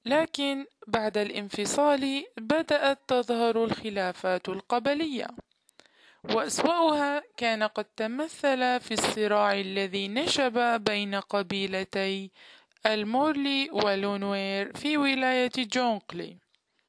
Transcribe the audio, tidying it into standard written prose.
لكن بعد الانفصال بدأت تظهر الخلافات القبلية، وأسوأها كان قد تمثل في الصراع الذي نشب بين قبيلتي المورلي ولونوير في ولاية جونغلي.